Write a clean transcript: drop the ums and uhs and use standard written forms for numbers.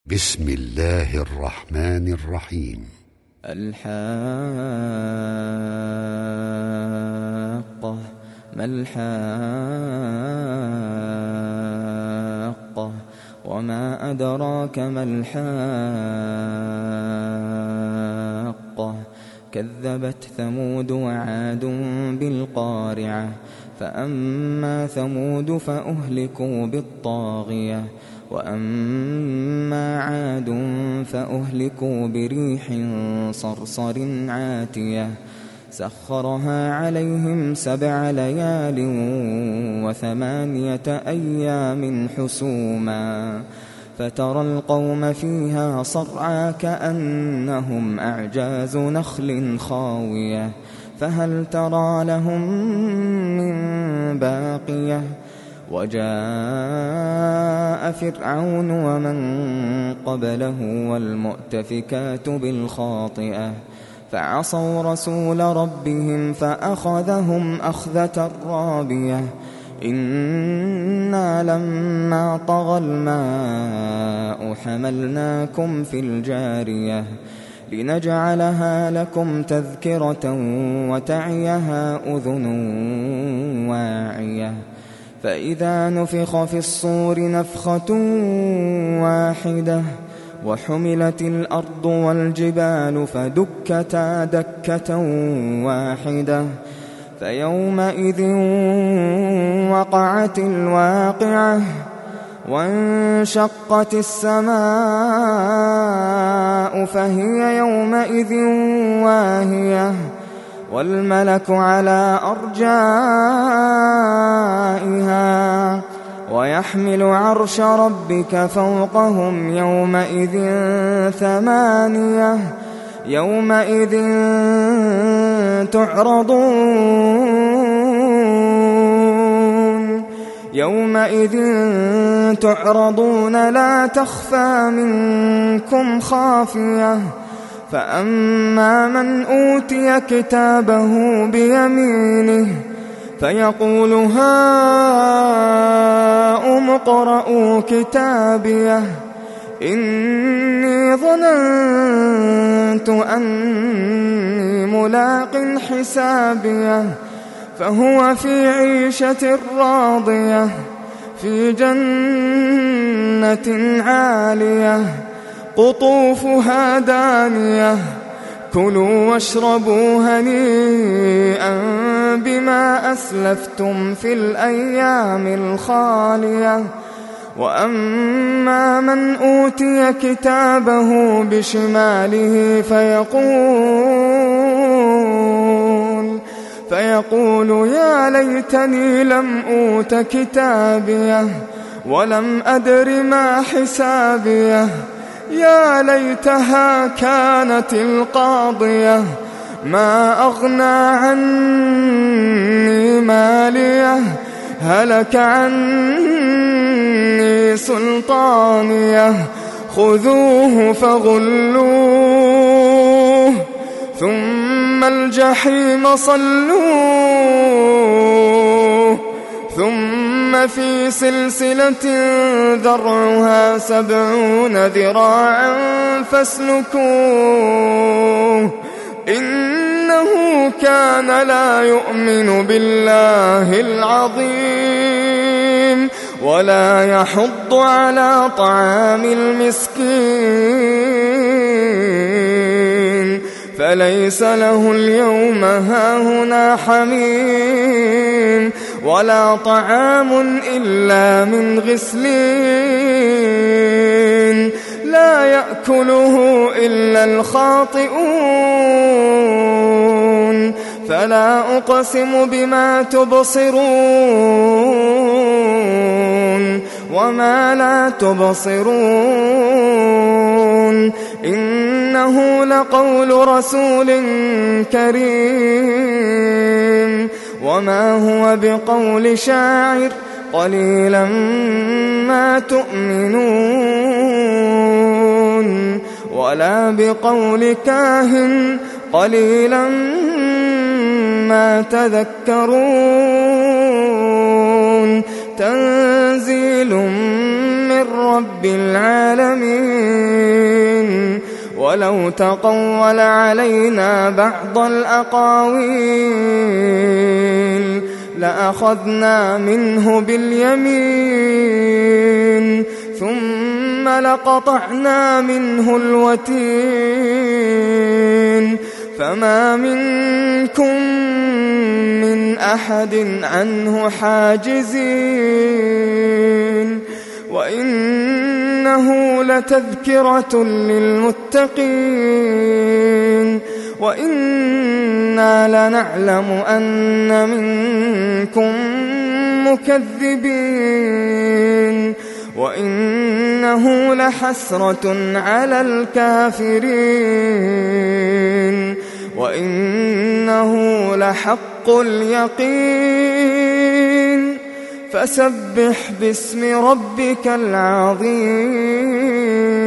بسم الله الرحمن الرحيم. الحاقة ما الحاقة وما أدراك ما الحاقة كذبت ثمود وعاد بالقارعة فأما ثمود فأهلكوا بالطاغية وأما عاد فأهلكوا بريح صرصر عاتية سخرها عليهم 7 ليال و8 أيام حسوما فترى القوم فيها صرعى كأنهم أعجاز نخل خاوية فهل ترى لهم من باقية وجاء فرعون ومن قبله والمؤتفكات بالخاطئة فعصوا رسول ربهم فأخذهم أخذة رابية إنا لما طغى الماء حملناكم في الجارية لنجعلها لكم تذكرة وتعيها أذن واعية فإذا نفخ في الصور نفخة واحدة وحملت الأرض والجبال فدكتا دكة واحدة فيومئذ وقعت الواقعة وانشقت السماء فهي يومئذ واهية والملك على أرجائها ويحمل عرش ربك فوقهم يومئذ 8 يومئذ تعرضون لا تخفى منكم خافية فأما من أوتي كتابه بيمينه فيقول هاؤم اقرءوا كتابيه إني ظننت أني ملاق حسابيه فهو في عيشة راضية في جنة عالية قطوفها دانية كلوا واشربوا هنيئا بما أسلفتم في الأيام الخالية وأما من أوتي كتابه بشماله فيقول يا ليتني لم أوت كتابيه ولم أدر ما حسابيه يا ليتها كانت القاضية ما أغنى عني ماليه هلك عني سلطانيه خذوه فغلوه ثم الجحيم صلوه ثم في سلسلة ذرعها 70 ذراعا فاسلكوه إنه كان لا يؤمن بالله العظيم ولا يحض على طعام المسكين فليس له اليوم هاهنا حميم ولا طعام إلا من غسلين لا يأكله إلا الخاطئون فلا أقسم بما تبصرون وما لا تبصرون إنه لقول رسول كريم وما هو بقول شاعر قليلا ما تؤمنون ولا بقول كاهن قليلا ما تذكرون تنزيل من رب العالمين. ولو تقول علينا بعض الأقاويل لأخذنا منه باليمين ثم لقطعنا منه الوتين فما منكم من أحد عنه حاجزين. وإنه لتذكرة للمتقين وإنا لنعلم أن منكم مكذبين وإنه لحسرة على الكافرين وإنه لحق اليقين فسبح باسم ربك العظيم.